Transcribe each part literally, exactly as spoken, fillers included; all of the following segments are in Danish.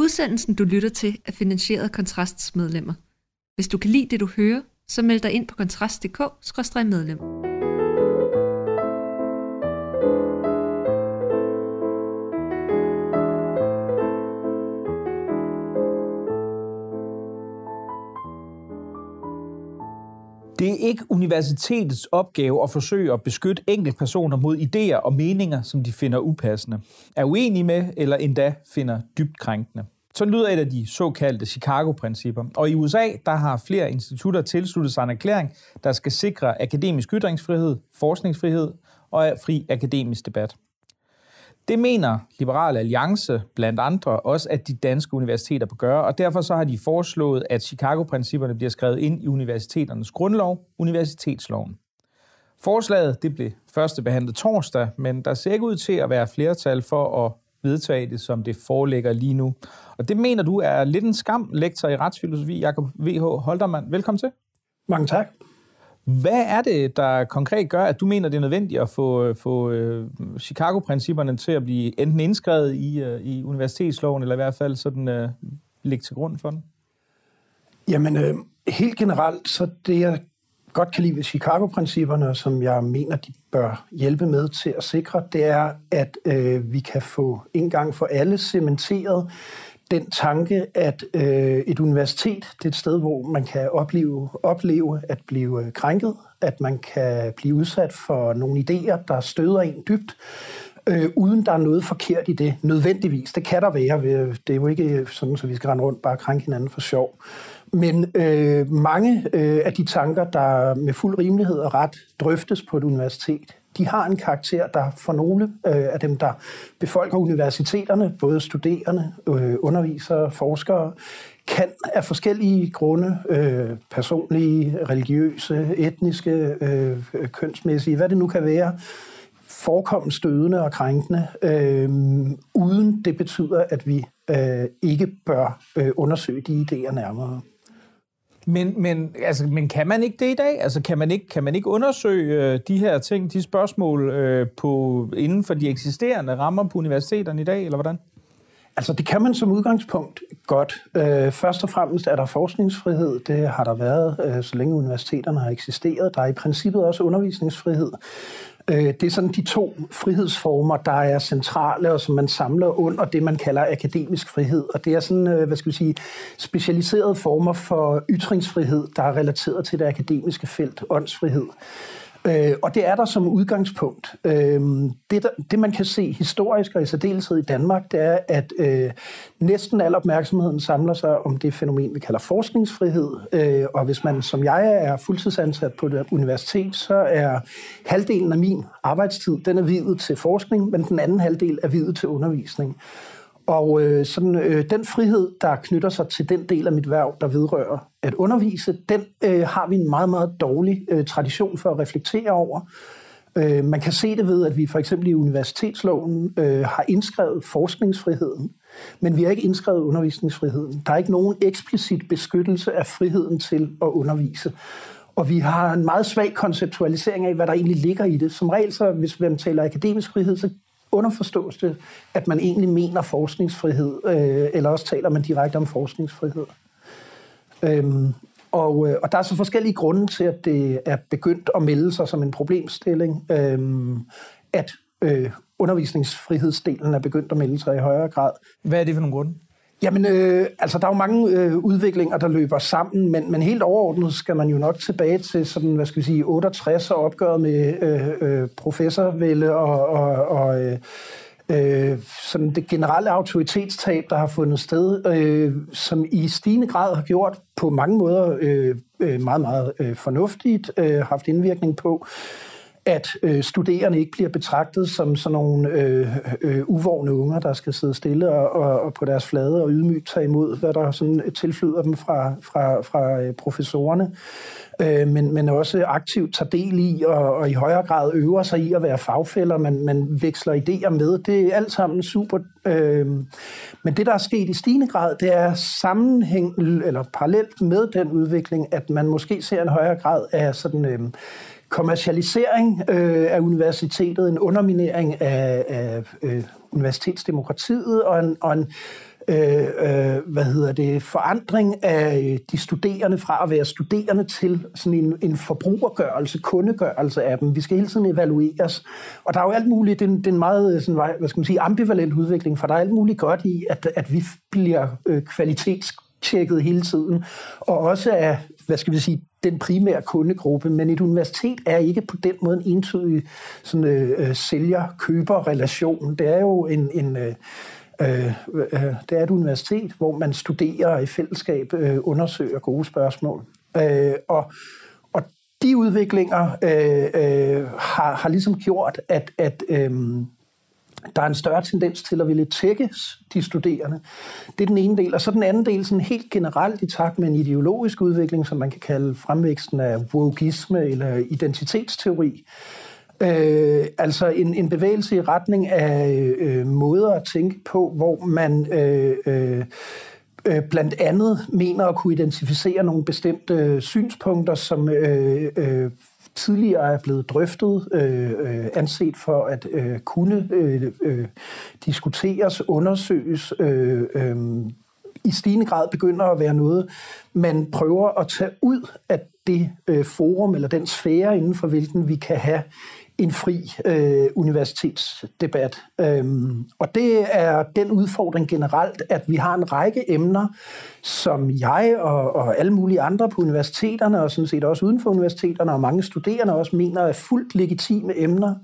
Udsendelsen, du lytter til, er finansieret af Kontrasts medlemmer. Hvis du kan lide det, du hører, så meld dig ind på kontrast punktum d k skråstreg medlem. Det er ikke universitetets opgave at forsøge at beskytte enkeltpersoner mod idéer og meninger, som de finder upassende, er uenige med eller endda finder dybt krænkende. Så lyder et af de såkaldte Chicago-principper. Og i U S A, der har flere institutter tilsluttet sig en erklæring, der skal sikre akademisk ytringsfrihed, forskningsfrihed og fri akademisk debat. Det mener Liberal Alliance blandt andre også, at de danske universiteter bør gøre, og derfor så har de foreslået, at Chicago-principperne bliver skrevet ind i universiteternes grundlov, universitetsloven. Forslaget det blev første behandlet torsdag, men der ser ikke ud til at være flertal for at vedtage det, som det foreligger lige nu. Og det mener du er lidt en skam, lektor i retsfilosofi, Jakob V H Holtermann. Velkommen til. Mange tak. Hvad er det, der konkret gør, at du mener, det er nødvendigt at få, få uh, Chicago-principperne til at blive enten indskrevet i, uh, i universitetsloven, eller i hvert fald sådan uh, ligge til grund for den? Jamen, øh, helt generelt, så det jeg godt kan lide ved Chicago-principperne, som jeg mener, de bør hjælpe med til at sikre, det er, at øh, vi kan få en gang for alle cementeret den tanke, at øh, et universitet, det er et sted, hvor man kan opleve, opleve at blive krænket, at man kan blive udsat for nogle idéer, der støder en dybt, øh, uden der er noget forkert i det, nødvendigvis. Det kan der være. Det er jo ikke sådan, at vi skal rende rundt bare krænke hinanden for sjov. Men øh, mange øh, af de tanker, der med fuld rimelighed og ret drøftes på et universitet, de har en karakter, der for nogle øh, af dem, der befolker universiteterne, både studerende, øh, undervisere, forskere, kan af forskellige grunde, øh, personlige, religiøse, etniske, øh, kønsmæssige, hvad det nu kan være, forekomme stødende og krænkende, øh, uden det betyder, at vi øh, ikke bør øh, undersøge de idéer nærmere. Men, men, altså, men kan man ikke det i dag? Altså, kan man ikke, kan man ikke undersøge øh, de her ting, de spørgsmål øh, på, inden for de eksisterende rammer på universiteterne i dag, eller hvordan? Altså, det kan man som udgangspunkt godt. Øh, først og fremmest er der forskningsfrihed. Det har der været, øh, så længe universiteterne har eksisteret. Der er i princippet også undervisningsfrihed. Det er sådan de to frihedsformer, der er centrale, og som man samler under det, man kalder akademisk frihed. Og det er sådan, hvad skal vi sige, specialiserede former for ytringsfrihed, der er relateret til det akademiske felt, åndsfrihed. Og det er der som udgangspunkt. Det, der, det man kan se historisk og i særdeleshed i Danmark, det er, at øh, næsten al opmærksomheden samler sig om det fænomen, vi kalder forskningsfrihed. Øh, og hvis man, som jeg er, fuldtidsansat på et universitet, så er halvdelen af min arbejdstid, den er viet til forskning, men den anden halvdel er viet til undervisning. Og øh, sådan, øh, den frihed, der knytter sig til den del af mit værv, der vedrører at undervise, den øh, har vi en meget, meget dårlig øh, tradition for at reflektere over. Øh, man kan se det ved, at vi for eksempel i universitetsloven øh, har indskrevet forskningsfriheden, men vi har ikke indskrevet undervisningsfriheden. Der er ikke nogen eksplicit beskyttelse af friheden til at undervise. Og vi har en meget svag konceptualisering af, hvad der egentlig ligger i det. Som regel, så hvis man taler akademisk frihed, så underforstås det, at man egentlig mener forskningsfrihed, øh, eller også taler man direkte om forskningsfrihed. Øhm, og, øh, og der er så forskellige grunde til, at det er begyndt at melde sig som en problemstilling, øh, at øh, undervisningsfrihedsdelen er begyndt at melde sig i højere grad. Hvad er det for nogle grunde? Jamen, øh, altså der er jo mange øh, udviklinger, der løber sammen, men, men helt overordnet skal man jo nok tilbage til sådan, hvad skal vi sige, otteogtres og opgøret med øh, øh, professorvælde og, og, og øh, øh, sådan det generelle autoritetstab, der har fundet sted, øh, som i stigende grad har gjort på mange måder øh, øh, meget, meget øh, fornuftigt, øh, haft indvirkning på, at øh, studerende ikke bliver betragtet som sådan nogle øh, øh, uvågne unger, der skal sidde stille og, og, og på deres flade og ydmygt tage imod, hvad der sådan tilflyder dem fra, fra, fra øh, professorerne, øh, men, men også aktivt tager del i og, og i højere grad øver sig i at være fagfæller, man, man veksler idéer med. Det er alt sammen super. Øh, men det, der er sket i stigende grad, det er sammenhæng eller parallelt med den udvikling, at man måske ser en højere grad af sådan øh, kommercialisering øh, af universitetet, en underminering af, af øh, universitetsdemokratiet og en, og en øh, øh, hvad hedder det, forandring af de studerende fra at være studerende til sådan en, en forbrugergørelse, kundegørelse af dem. Vi skal hele tiden evalueres. Og der er jo alt muligt, det er en, det er en meget sådan, hvad skal man sige, ambivalent udvikling, for der er alt muligt godt i, at, at vi bliver øh, kvalitetstjekket hele tiden, og også af, hvad skal vi sige, den primære kundegruppe, men et universitet er ikke på den måde en entydig sådan, øh, sælger-køber-relation. Det er jo en, en øh, øh, øh, det er et universitet, hvor man studerer i fællesskab, øh, undersøger gode spørgsmål. Øh, og, og de udviklinger øh, øh, har, har ligesom gjort, at, at øh, der er en større tendens til at ville tækkes de studerende. Det er den ene del. Og så den anden del, sådan helt generelt i takt med en ideologisk udvikling, som man kan kalde fremvæksten af wokeisme eller identitetsteori. Øh, altså en, en bevægelse i retning af øh, måder at tænke på, hvor man øh, øh, blandt andet mener at kunne identificere nogle bestemte synspunkter, som øh, øh, tidligere er blevet drøftet, øh, øh, anset for at øh, kunne øh, øh, diskuteres, undersøges, øh, øh, i stigende grad begynder at være noget, man prøver at tage ud af det øh, forum eller den sfære, inden for hvilken vi kan have en fri øh, universitetsdebat. Øhm, og det er den udfordring generelt, at vi har en række emner, som jeg og, og alle mulige andre på universiteterne, og sådan set også uden for universiteterne, og mange studerende også mener er fuldt legitime emner,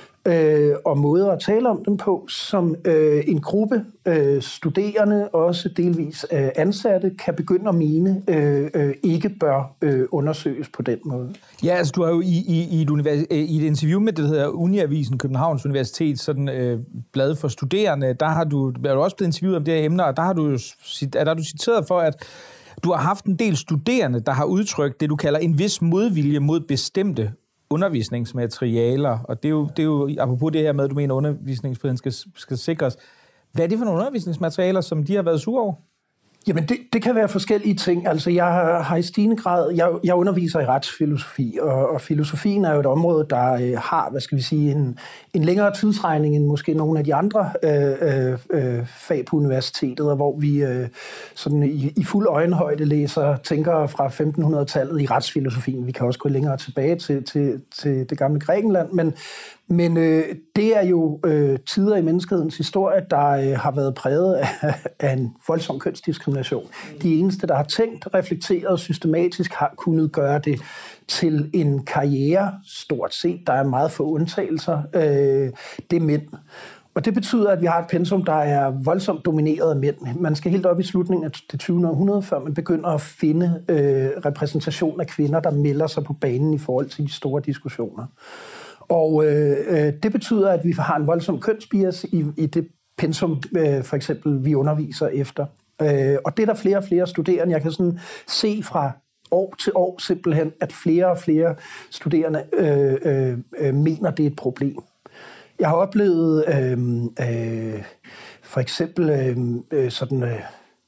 øh, og måder at tale om dem på, som øh, en gruppe øh, studerende, også delvis øh, ansatte, kan begynde at mene øh, øh, ikke bør øh, undersøges på den måde. Ja, altså du har jo i, i, i, et, univers, i et interview med det, der hedder Uniavisen, Københavns Universitet, sådan øh, blad for studerende, der har du, er du også blevet interviewet om det her emner, og der har du jo der er du citeret for, at du har haft en del studerende, der har udtrykt det, du kalder en vis modvilje mod bestemte undervisningsmaterialer, og det er jo, det er jo apropos det her med, at du mener, at undervisningsfriheden skal, skal sikres. Hvad er det for nogle undervisningsmaterialer, som de har været sure over? Jamen, det, det kan være forskellige ting. Altså, jeg har i stigende grad, jeg, jeg underviser i retsfilosofi, og, og filosofien er jo et område, der øh, har, hvad skal vi sige, en, en længere tidsregning end måske nogle af de andre øh, øh, fag på universitetet, og hvor vi øh, sådan i, i fuld øjenhøjde læser tænkere fra femtenhundredetallet i retsfilosofien. Vi kan også gå længere tilbage til, til, til det gamle Grækenland, men Men øh, det er jo øh, tider i menneskehedens historie, der øh, har været præget af, af en voldsom kønsdiskrimination. De eneste, der har tænkt, reflekteret systematisk, har kunnet gøre det til en karriere, stort set. Der er meget få undtagelser. Øh, det er mænd. Og det betyder, at vi har et pensum, der er voldsomt domineret af mænd. Man skal helt op i slutningen af det tyvende århundrede, før man begynder at finde øh, repræsentation af kvinder, der melder sig på banen i forhold til de store diskussioner. Og øh, det betyder, at vi har en voldsom kønsbias i, i det pensum, øh, for eksempel, vi underviser efter. Øh, og det er der flere og flere studerende. Jeg kan sådan se fra år til år simpelthen, at flere og flere studerende øh, øh, mener, det er et problem. Jeg har oplevet øh, øh, for eksempel øh, sådan... Øh,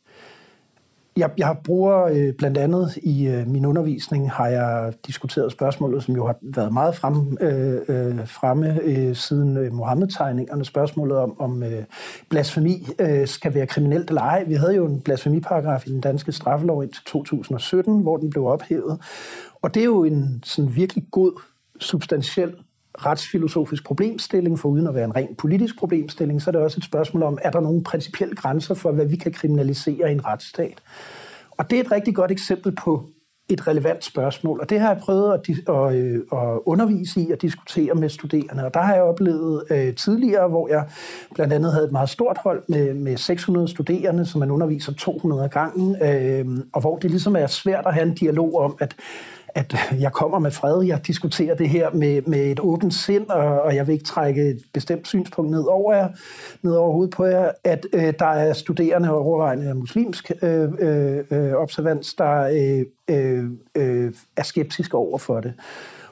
Jeg, jeg bruger øh, blandt andet i øh, min undervisning, har jeg diskuteret spørgsmålet, som jo har været meget frem, øh, øh, fremme øh, siden øh, Mohammed-tegningerne, spørgsmålet om, om øh, blasfemi øh, skal være kriminelt eller ej. Vi havde jo en blasfemiparagraf i den danske straffelov indtil to tusind og sytten, hvor den blev ophævet. Og det er jo en sådan virkelig god, substantiel retsfilosofisk problemstilling, for uden at være en ren politisk problemstilling, så er det også et spørgsmål om, er der nogle principielle grænser for, hvad vi kan kriminalisere i en retsstat? Og det er et rigtig godt eksempel på et relevant spørgsmål, og det har jeg prøvet at, at, at undervise i og diskutere med studerende, og der har jeg oplevet øh, tidligere, hvor jeg blandt andet havde et meget stort hold med, med seks hundrede studerende, som man underviser to hundrede gange, øh, og hvor det ligesom er svært at have en dialog om, at at jeg kommer med fred, jeg diskuterer det her med, med et åbent sind, og, og jeg vil ikke trække et bestemt synspunkt ned over jer, ned over hovedet på jer, at øh, der er studerende overvejende af muslimsk øh, øh, observans, der øh, øh, øh, er skeptiske over for det.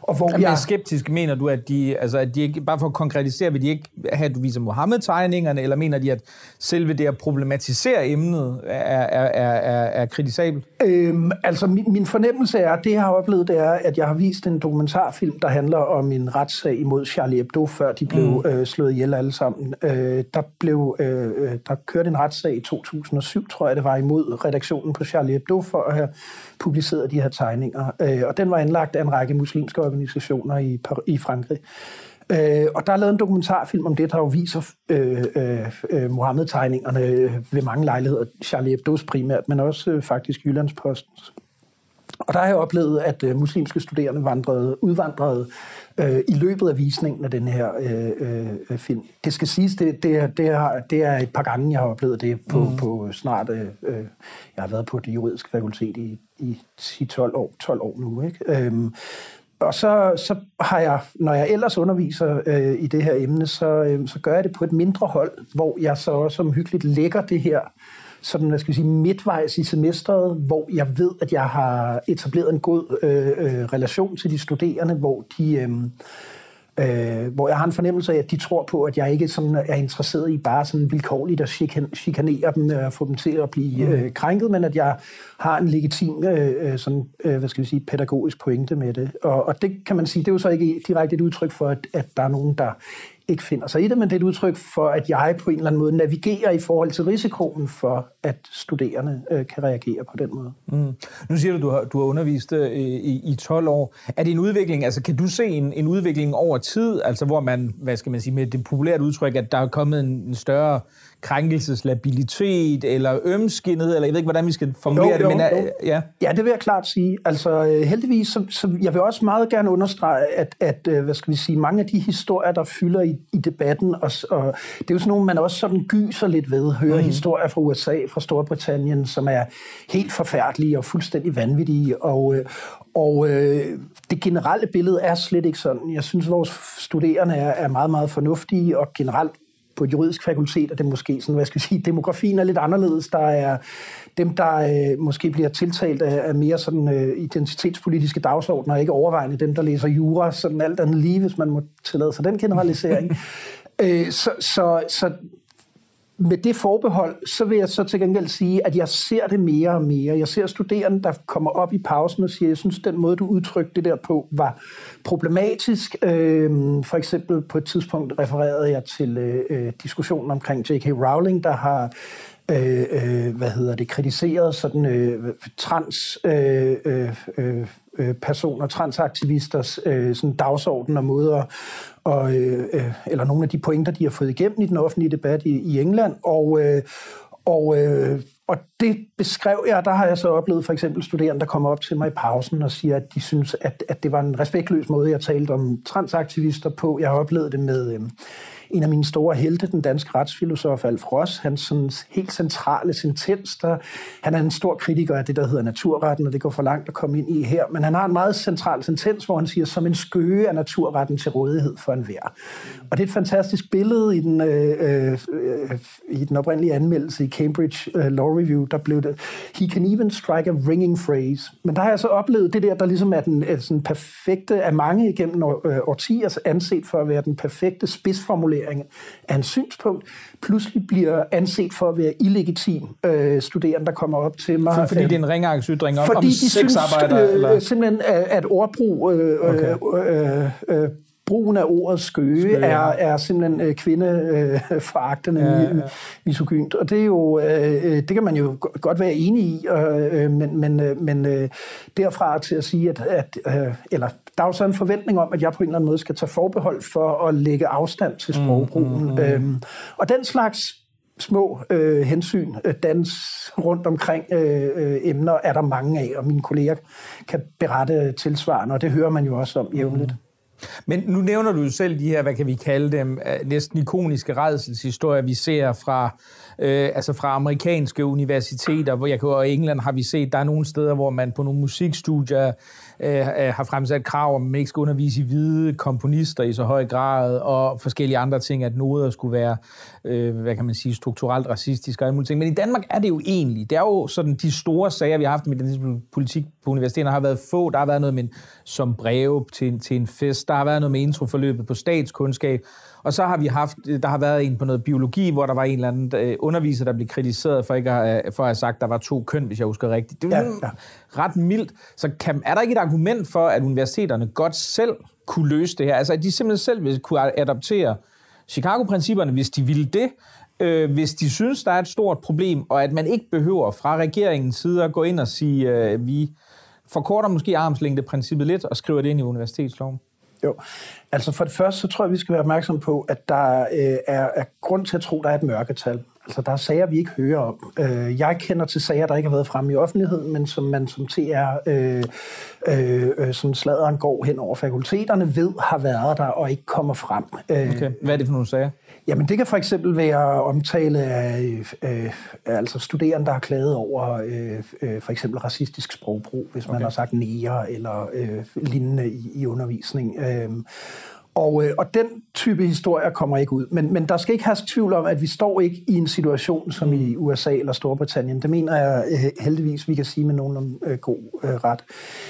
Og hvor jeg er skeptisk, mener du, at de, altså, at de ikke, bare for at konkretisere, vil de ikke have, at du viser Mohammed-tegningerne, eller mener de, at selve det at problematisere emnet er, er, er, er, er kritisabelt? Øhm, altså, min, min fornemmelse er, det jeg har oplevet, det er, at jeg har vist en dokumentarfilm, der handler om en retssag imod Charlie Hebdo, før de blev mm. øh, slået ihjel alle sammen. Øh, der, blev, øh, der kørte en retssag i to tusind og syv, tror jeg, det var imod redaktionen på Charlie Hebdo, for at have publiceret de her tegninger. Øh, og den var anlagt af en række muslimske organisationer i, i Frankrig. Øh, og der er lavet en dokumentarfilm om det, der jo viser øh, øh, Mohammed-tegningerne ved mange lejligheder, Charlie Hebdo's primært, men også øh, faktisk Jyllandspostens. Og der har jeg oplevet, at øh, muslimske studerende vandrede, udvandrede øh, i løbet af visningen af den her øh, øh, film. Det skal siges, det, det, er, det, er, det er et par gange, jeg har oplevet det på, mm. på snart... Øh, jeg har været på det juridiske fakultet i, i ti tolv år, tolv år nu, ikke? Øhm, og så, så har jeg, når jeg ellers underviser øh, i det her emne, så, øh, så gør jeg det på et mindre hold, hvor jeg så også omhyggeligt lægger det her sådan, hvad skal jeg sige, midtvejs i semesteret, hvor jeg ved, at jeg har etableret en god øh, øh, relation til de studerende, hvor de... Øh, Øh, hvor jeg har en fornemmelse af, at de tror på, at jeg ikke sådan er interesseret i bare sådan vilkårligt at chikan- chikanere dem og få dem til at blive øh, krænket, men at jeg har en legitim øh, sådan, øh, hvad skal vi sige, pædagogisk pointe med det. Og, og det kan man sige, det er jo så ikke direkte et udtryk for, at, at der er nogen, der ikke finder sig i det, men det er et udtryk for, at jeg på en eller anden måde navigerer i forhold til risikoen for, at studerende øh, kan reagere på den måde. Mm. Nu siger du, du har, du har undervist øh, i, i tolv år. Er det en udvikling, altså kan du se en, en udvikling over tid, altså hvor man, hvad skal man sige, med det populære udtryk, at der er kommet en, en større krænkelseslabilitet eller ømskindet, eller jeg ved ikke, hvordan vi skal formulere jo, det, men jo, jo. Ja. ja, det vil jeg klart sige. Altså heldigvis, så, så jeg vil også meget gerne understrege, at, at hvad skal vi sige, mange af de historier, der fylder i, i debatten, og, og det er jo sådan nogle, man også sådan gyser lidt ved, hører mm. historier fra U S A, fra Storbritannien, som er helt forfærdelige og fuldstændig vanvittige, og Og øh, det generelle billede er slet ikke sådan. Jeg synes, vores studerende er, er meget, meget fornuftige, og generelt på et juridisk fakultet er det måske sådan, hvad skal jeg sige, demografien er lidt anderledes. Der er dem, der øh, måske bliver tiltalt af, af mere sådan øh, identitetspolitiske dagsordner, ikke overvejende dem, der læser jura, sådan alt andet lige, hvis man må tillade sig den generalisering. øh, så, så, så med det forbehold, så vil jeg så til gengæld sige, at jeg ser det mere og mere. Jeg ser studerende, der kommer op i pausen og siger, jeg synes, den måde, du udtrykte det der på, var problematisk. Øhm, for eksempel på et tidspunkt refererede jeg til øh, diskussionen omkring J K Rowling, der har øh, øh, hvad hedder det, kritiseret sådan øh, trans øh, øh, øh, personer, transaktivisters øh, sådan dagsorden og måder, og, øh, eller nogle af de pointer, de har fået igennem i den offentlige debat i, i England. Og, øh, og, øh, og det beskrev jeg, der har jeg så oplevet for eksempel studerende, der kommer op til mig i pausen og siger, at de synes, at, at det var en respektløs måde, jeg talte om transaktivister på. Jeg har oplevet det med... Øh, en af mine store helte, den danske retsfilosof Alf Ross, hans sådan helt centrale sentens, der, han er en stor kritiker af det, der hedder naturretten, og det går for langt at komme ind i her, men han har en meget central sentens, hvor han siger, som en skøge er naturretten til rådighed for enhver. Og det er et fantastisk billede i den, øh, øh, i den oprindelige anmeldelse i Cambridge uh, Law Review, der blev det, he can even strike a ringing phrase. Men der har jeg så oplevet det der, der ligesom er den er sådan perfekte, af mange igennem år, øh, årtier anset for at være den perfekte spidsformulering af en synspunkt, pludselig bliver anset for at være illegitim øh, studerende, der kommer op til mig. Fordi det er en ringeagtsytring om, fordi om de sexarbejder? Synes, øh, simpelthen, at ordbrug, øh, okay. øh, øh, øh, brugen af ordet skøge, skøge er, er simpelthen øh, kvindeforagtende, øh, ja, ja. misogynt. Og det er jo, øh, det kan man jo godt være enig i, øh, men, men, men øh, derfra til at sige, at, at øh, eller der er jo så en forventning om, at jeg på en eller anden måde skal tage forbehold for at lægge afstand til sprogbrugen. Mm, mm, mm. Øhm, og den slags små øh, hensyn, øh, dans rundt omkring øh, øh, emner, er der mange af, og mine kolleger kan berette tilsvarende, og det hører man jo også om jævnligt. Mm. Men nu nævner du jo selv de her, hvad kan vi kalde dem, næsten ikoniske rædselshistorier, vi ser fra, øh, altså fra amerikanske universiteter, hvor jeg kan, og i England har vi set, der er nogle steder, hvor man på nogle musikstudier øh, har fremsat krav om, at man ikke skal undervise i hvide komponister i så høj grad, og forskellige andre ting, at noder skulle være øh, hvad kan man sige, strukturelt racistisk og alle mulige ting. Men i Danmark er det jo egentlig, det er jo sådan, de store sager, vi har haft med den politik på universiteterne, har været få. Der har været noget med en, som breve til, til en fest, der har været noget med introforløbet på statskundskab, og så har vi haft, der har været en på noget biologi, hvor der var en eller anden øh, underviser, der blev kritiseret for, ikke at, for at have sagt, at der var to køn, hvis jeg husker rigtigt. Det er ja, ja. ret mildt. Så kan, er der ikke et argument for, at universiteterne godt selv kunne løse det her? Altså, at de simpelthen selv ville kunne adaptere Chicago-principperne, hvis de ville det, øh, hvis de synes, der er et stort problem, og at man ikke behøver fra regeringens side at gå ind og sige, øh, vi forkorter måske armslængdeprincippet lidt og skriver det ind i universitetsloven? Jo, altså for det første, så tror jeg, vi skal være opmærksom på, at der øh, er, er grund til at tro, at der er et mørketal. Altså, der er sager, vi ikke hører om. Øh, jeg kender til sager, der ikke har været fremme i offentligheden, men som man som T R, øh, øh, som sladeren går hen over fakulteterne, ved har været der og ikke kommer frem. Øh, okay. Hvad er det for nogle sager? Jamen, det kan for eksempel være omtale af øh, altså studerende, der har klaget over øh, øh, for eksempel racistisk sprogbrug, hvis man okay. har sagt neger eller øh, lignende i, i undervisning. Øh, Og, øh, og den type historier kommer ikke ud. Men, men der skal ikke have tvivl om, at vi står ikke i en situation som i U S A eller Storbritannien. Det mener jeg øh, heldigvis, vi kan sige med nogen øh, god øh, ret.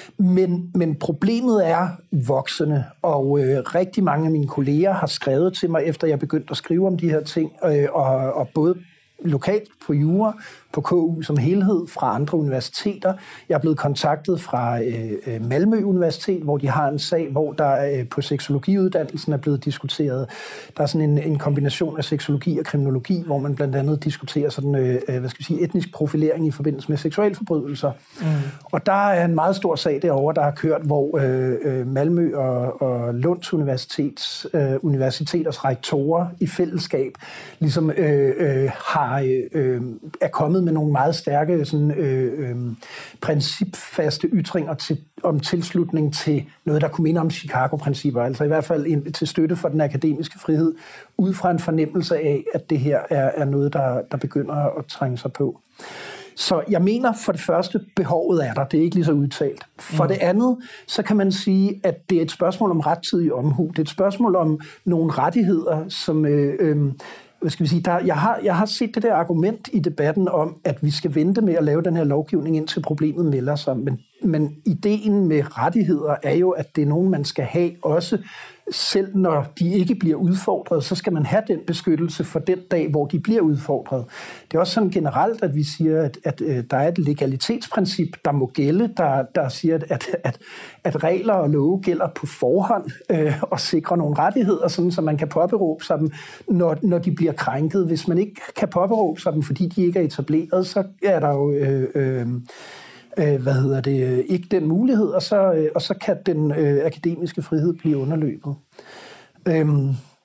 Men, men problemet er voksende, og øh, rigtig mange af mine kolleger har skrevet til mig, efter jeg begyndte at skrive om de her ting, øh, og, og både lokalt på Jura, på K U som helhed, fra andre universiteter. Jeg er blevet kontaktet fra øh, Malmø Universitet, hvor de har en sag, hvor der øh, på seksologiuddannelsen er blevet diskuteret. Der er sådan en, en kombination af seksologi og kriminologi, hvor man blandt andet diskuterer sådan, øh, hvad skal vi sige, etnisk profilering i forbindelse med seksualforbrydelser. Mm. Og der er en meget stor sag derovre, der har kørt, hvor øh, Malmø og, og Lunds Universitets, øh, universiteters rektorer i fællesskab ligesom øh, øh, har, øh, er kommet med nogle meget stærke sådan, øh, øh, principfaste ytringer til, om tilslutning til noget, der kunne minde om Chicago-principper, altså i hvert fald en, til støtte for den akademiske frihed, ud fra en fornemmelse af, at det her er, er noget, der, der begynder at trænge sig på. Så jeg mener for det første, behovet er der, det er ikke lige så udtalt. For mm. det andet, så kan man sige, at det er et spørgsmål om rettidig omhu. Det er et spørgsmål om nogle rettigheder, som... Øh, øh, Hvad skal vi sige, der, jeg, har, jeg har set det der argument i debatten om, at vi skal vente med at lave den her lovgivning, indtil problemet melder sig. Men, men ideen med rettigheder er jo, at det er nogen, man skal have også, selv når de ikke bliver udfordret, så skal man have den beskyttelse for den dag, hvor de bliver udfordret. Det er også sådan generelt, at vi siger, at, at, at der er et legalitetsprincip, der må gælde, der, der siger, at, at, at regler og love gælder på forhånd øh, og sikrer nogle rettigheder, sådan, så man kan påberåbe sig dem, når, når de bliver krænket. Hvis man ikke kan påberåbe sig dem, fordi de ikke er etableret, så er der jo... Øh, øh, hvad hedder det, ikke den mulighed, og så, og så kan den øh, akademiske frihed blive underløbet. Øhm,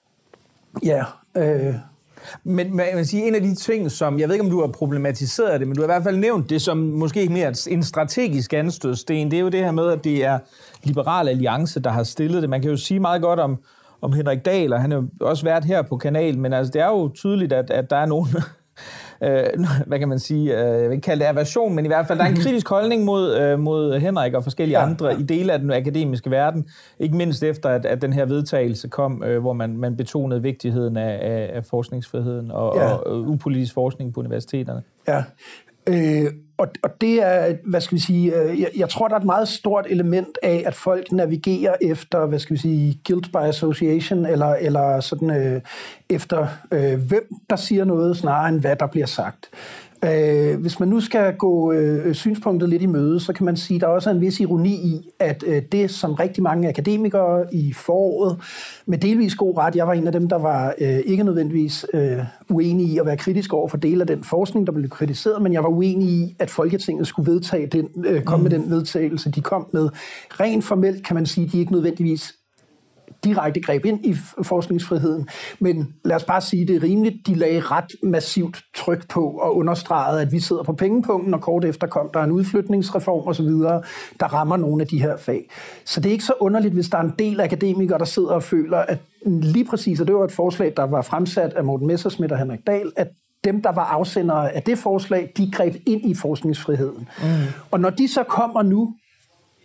ja. Øh. Men man vil sige, en af de ting, som, jeg ved ikke, om du har problematiseret det, men du har i hvert fald nævnt det som måske mere en strategisk anstødsten, det er jo det her med, at det er Liberal Alliance, der har stillet det. Man kan jo sige meget godt om, om Henrik Dahl, og han har jo også været her på kanalen, men altså, det er jo tydeligt, at, at der er nogen... Øh, hvad kan man sige, øh, jeg vil ikke kalde det aversion, men i hvert fald der er en kritisk holdning mod, øh, mod Henrik og forskellige ja, andre ja. i dele af den akademiske verden, ikke mindst efter, at, at den her vedtagelse kom, øh, hvor man, man betonede vigtigheden af, af, af forskningsfriheden og, ja. og, og upolitisk forskning på universiteterne. Ja, øh, og, og det er, hvad skal vi sige, øh, jeg, jeg tror, der er et meget stort element af, at folk navigerer efter, hvad skal vi sige, guilt by association, eller, eller sådan øh, efter, øh, hvem der siger noget, snarere end hvad der bliver sagt. Øh, hvis man nu skal gå øh, synspunktet lidt i møde, så kan man sige, at der også er en vis ironi i, at øh, det, som rigtig mange akademikere i foråret, med delvis god ret, jeg var en af dem, der var øh, ikke nødvendigvis øh, uenig i at være kritisk over for dele af den forskning, der blev kritiseret, men jeg var uenig i, at Folketinget skulle vedtage den, øh, komme mm. med den vedtagelse, de kom med. Rent formelt kan man sige, at de ikke nødvendigvis direkte greb ind i forskningsfriheden, men lad os bare sige, at det er rimeligt, de lagde ret massivt tryk på og understregede, at vi sidder på pengepunkten, og kort efter kom der en udflytningsreform osv., der rammer nogle af de her fag. Så det er ikke så underligt, hvis der er en del akademikere, der sidder og føler, at lige præcis, og det var et forslag, der var fremsat af Morten Messerschmidt og Henrik Dahl, at dem, der var afsendere af det forslag, de greb ind i forskningsfriheden. Mm. Og når de så kommer nu,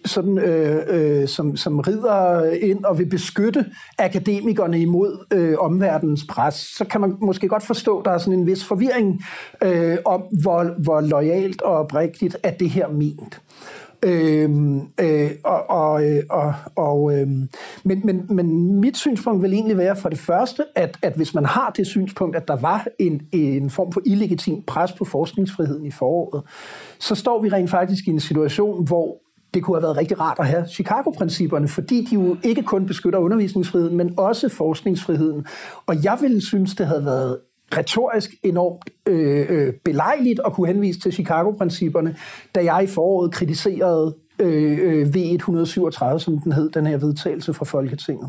sådan, øh, øh, som, som rider ind og vil beskytte akademikerne imod øh, omverdenens pres, så kan man måske godt forstå, at der er sådan en vis forvirring øh, om, hvor, hvor loyalt og oprigtigt er det her ment. Øhm, øh, og, og, og, og, øh, men, men, men mit synspunkt vil egentlig være for det første, at, at hvis man har det synspunkt, at der var en, en form for illegitim pres på forskningsfriheden i foråret, så står vi rent faktisk i en situation, hvor det kunne have været rigtig rart at have Chicago-principperne, fordi de jo ikke kun beskytter undervisningsfriheden, men også forskningsfriheden. Og jeg ville synes, det havde været retorisk enormt øh, øh, belejligt at kunne henvise til Chicago-principperne, da jeg i foråret kritiserede øh, øh, V et hundrede syvogtredive, som den hed, den her vedtagelse fra Folketinget.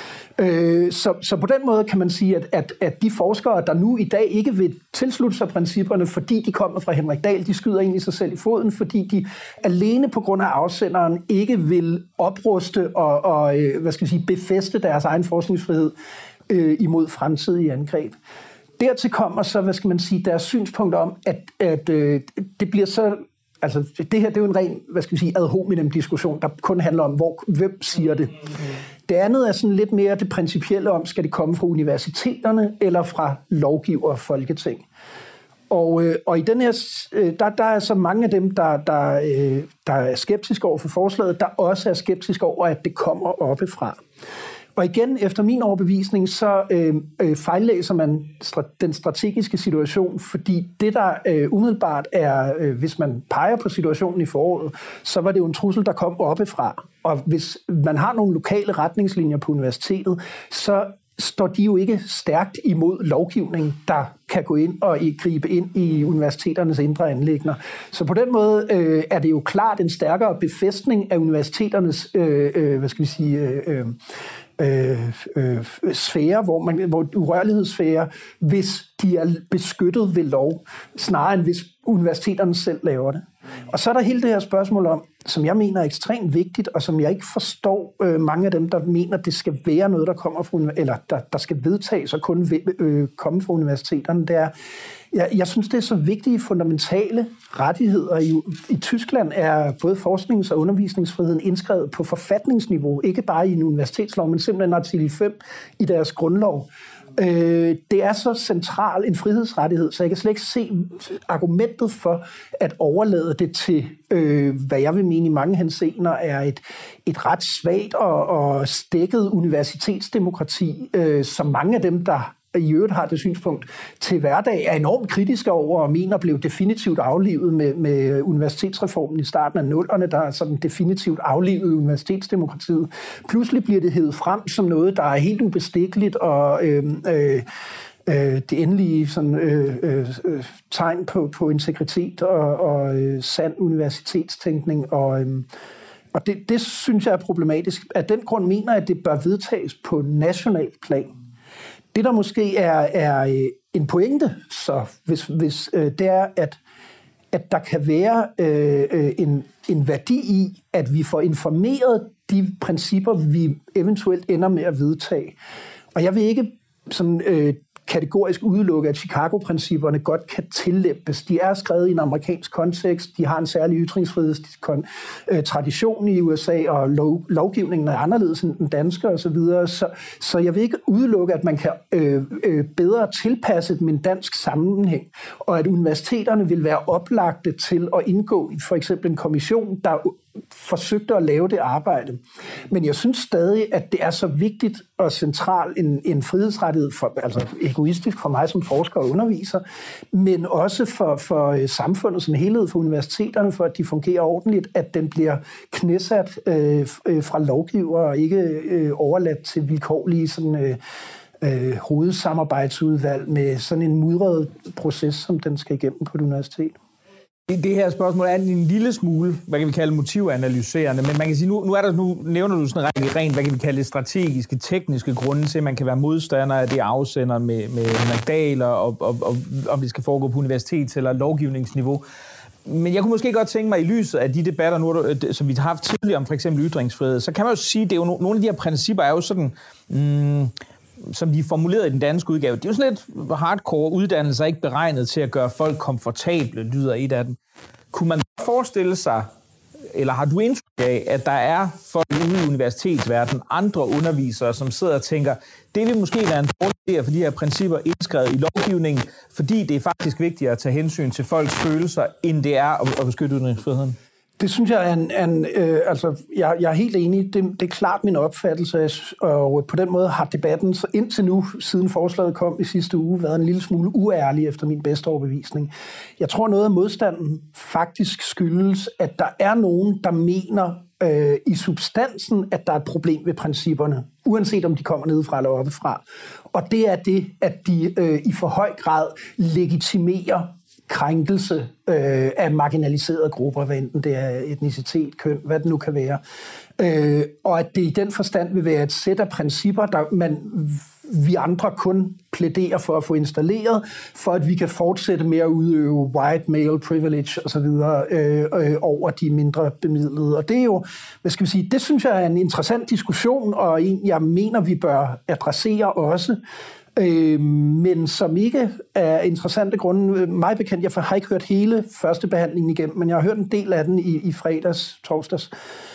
Øh, så, så på den måde kan man sige, at, at, at de forskere, der nu i dag ikke vil tilslutte sig principperne, fordi de kommer fra Henrik Dahl, de skyder egentlig sig selv i foden, fordi de alene på grund af afsenderen ikke vil opruste og, og hvad skal jeg sige, befæste deres egen forskningsfrihed øh, imod fremtidige angreb. Dertil kommer så, hvad skal man sige, deres synspunkt om, at, at øh, det bliver så, altså det her, det er jo en ren, hvad skal vi sige, ad hominem diskussion, der kun handler om, hvor, hvem siger det. Det andet er sådan lidt mere det principielle om, skal det komme fra universiteterne eller fra lovgiver og folketing. Og, øh, og i den her, øh, der, der er så mange af dem, der, der, øh, der er skeptiske over for forslaget, der også er skeptiske over, at det kommer oppefra. Og igen, efter min overbevisning, så øh, øh, fejllæser man stra- den strategiske situation, fordi det, der øh, umiddelbart er, øh, hvis man peger på situationen i foråret, så var det jo en trussel, der kom oppefra. Og hvis man har nogle lokale retningslinjer på universitetet, så står de jo ikke stærkt imod lovgivning, der kan gå ind og gribe ind i universiteternes indre anliggender. Så på den måde øh, er det jo klart en stærkere befæstning af universiteternes, øh, øh, hvad skal vi sige, øh, øh, øh, sfære, hvor man, hvor urørlighedssfære, hvis de er beskyttet ved lov, snarere end hvis universiteterne selv laver det. Og så er der hele det her spørgsmål om, som jeg mener er ekstremt vigtigt, og som jeg ikke forstår øh, mange af dem, der mener, at det skal være noget, der kommer fra, eller der, der skal vedtages og kun øh, komme fra universiteterne. Det er, jeg, jeg synes, det er så vigtige fundamentale rettigheder. I, I Tyskland er både forsknings- og undervisningsfriheden indskrevet på forfatningsniveau, ikke bare i en universitetslov, men simpelthen artikel fem i deres grundlov. Øh, det er så central en frihedsrettighed, så jeg kan slet ikke se argumentet for at overlade det til, øh, hvad jeg vil mene i mange henseender, er et, et ret svagt og, og stækket universitetsdemokrati, øh, som mange af dem, der i øvrigt har det synspunkt til hverdag, er enormt kritiske over og mener blev definitivt aflivet med, med universitetsreformen i starten af nullerne, der er sådan definitivt aflivet universitetsdemokratiet. Pludselig bliver det hævet frem som noget, der er helt ubestikkeligt og øh, øh, øh, det endelige sådan, øh, øh, tegn på, på integritet og, og øh, sand universitetstænkning. Og, øh, og det, det synes jeg er problematisk. Af den grund mener jeg, at det bør vedtages på national plan. Det, der måske er, er en pointe, så hvis, hvis øh, det er, at, at der kan være øh, en, en værdi i, at vi får informeret de principper, vi eventuelt ender med at vedtage. Og jeg vil ikke sådan, øh, kategorisk udelukke, at Chicago-principperne godt kan tillempes. De er skrevet i en amerikansk kontekst, de har en særlig ytringsfrihedstradition i U S A, og lov, lovgivningen er anderledes end den danske osv., så, så, så jeg vil ikke udelukke, at man kan øh, øh, bedre tilpasse dem i en dansk sammenhæng, og at universiteterne vil være oplagte til at indgå i for eksempel en kommission, der forsøgte at lave det arbejde. Men jeg synes stadig, at det er så vigtigt og central en, en frihedsrettighed, for, altså egoistisk for mig som forsker og underviser, men også for, for samfundet som helhed, for universiteterne, for at de fungerer ordentligt, at den bliver knæsat øh, fra lovgiver og ikke øh, overladt til vilkårlige sådan, øh, øh, hovedsamarbejdsudvalg med sådan en mudret proces, som den skal igennem på et universitet. Det, det her spørgsmål er en lille smule, hvad kan vi kalde motivanalyserende, men man kan sige, nu, nu, er der, nu nævner du sådan en rent, hvad kan vi kalde strategiske, tekniske grunde til, at man kan være modstander af det afsender med, med Henrik Dahl, og, og, og, og om det skal foregå på universitets- eller lovgivningsniveau. Men jeg kunne måske godt tænke mig, i lyset af de debatter, nu, som vi har haft tidligere om for eksempel ytringsfrihed, så kan man jo sige, at nogle af de her principper er jo sådan, mm, som de er formuleret i den danske udgave. Det er jo sådan lidt hardcore uddannelser, ikke beregnet til at gøre folk komfortable, lyder et af dem. Kunne man forestille sig, eller har du indtryk af, at der er folk ude i universitetsverdenen, andre undervisere, som sidder og tænker, det vil måske være en dårlig idé at få de her principper indskrevet i lovgivningen, fordi det er faktisk vigtigere at tage hensyn til folks følelser, end det er at, at beskytte ytringsfriheden? Det synes jeg er en... en øh, altså, jeg, jeg er helt enig. Det, det er klart min opfattelse, og på den måde har debatten så indtil nu, siden forslaget kom i sidste uge, været en lille smule uærlig efter min bedste overbevisning. Jeg tror, noget af modstanden faktisk skyldes, at der er nogen, der mener øh, i substansen, at der er et problem ved principperne, uanset om de kommer nedefra eller oppefra. Og det er det, at de øh, i for høj grad legitimerer krænkelse øh, af marginaliserede grupper, hvad enten det er etnicitet, køn, hvad det nu kan være. Øh, og at det i den forstand vil være et sæt af principper, der man, vi andre kun plæderer for at få installeret, for at vi kan fortsætte med at udøve white male privilege osv. Øh, øh, over de mindre bemidlede. Og det er jo, hvad skal vi sige, det synes jeg er en interessant diskussion, og en, jeg mener, vi bør adressere også. Øh, men som ikke er interessante grunde. Mig bekendt, jeg har ikke hørt hele første behandlingen igennem, men jeg har hørt en del af den i, i fredags, torsdags.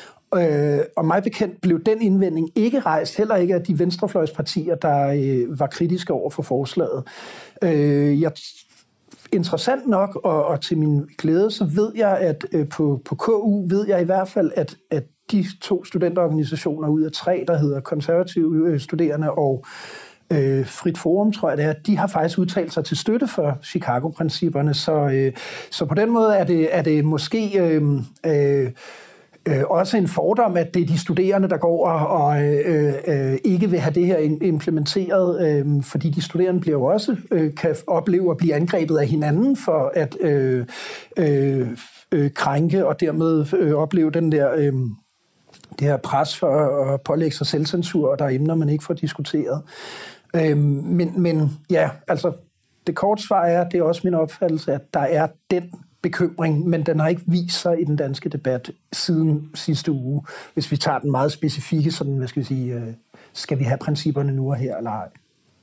Øh, og mig bekendt blev den indvending ikke rejst, heller ikke af de venstrefløjspartier, der øh, var kritiske over for forslaget. Øh, jeg, interessant nok, og, og til min glæde, så ved jeg, at øh, på, på K U ved jeg i hvert fald, at, at de to studenterorganisationer ud af tre, der hedder konservative øh, studerende og Øh, Frit Forum, tror jeg det er, de har faktisk udtalt sig til støtte for Chicago-principperne, så, øh, så på den måde er det, er det måske øh, øh, øh, også en fordom, at det er de studerende, der går og, og øh, øh, ikke vil have det her implementeret, øh, fordi de studerende bliver jo også øh, kan opleve at blive angrebet af hinanden for at øh, øh, øh, krænke og dermed øh, opleve den der øh, det her pres for at pålægge sig selvcensur, og der er emner, man ikke får diskuteret. Øhm, men, men ja, altså det korte svar er, det er også min opfattelse, at der er den bekymring, men den har ikke vist sig i den danske debat siden sidste uge. Hvis vi tager den meget specifikke, sådan, hvad skal vi sige, øh, skal vi have principperne nu og her, eller ej?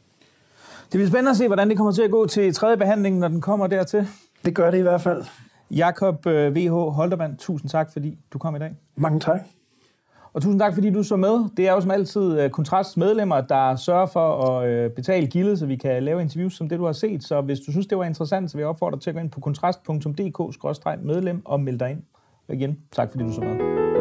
Det bliver spændende at se, hvordan det kommer til at gå til tredje behandling, når den kommer dertil. Det gør det i hvert fald. Jakob V H Holtermann, tusind tak, fordi du kom i dag. Mange tak. Og tusind tak, fordi du så med. Det er jo som altid Kontrasts medlemmer, der sørger for at betale gildet, så vi kan lave interviews som det, du har set. Så hvis du synes, det var interessant, så vil jeg opfordre dig til at gå ind på kontrast punktum d k skråstreg medlem og melde dig ind. Og igen, tak fordi du så med.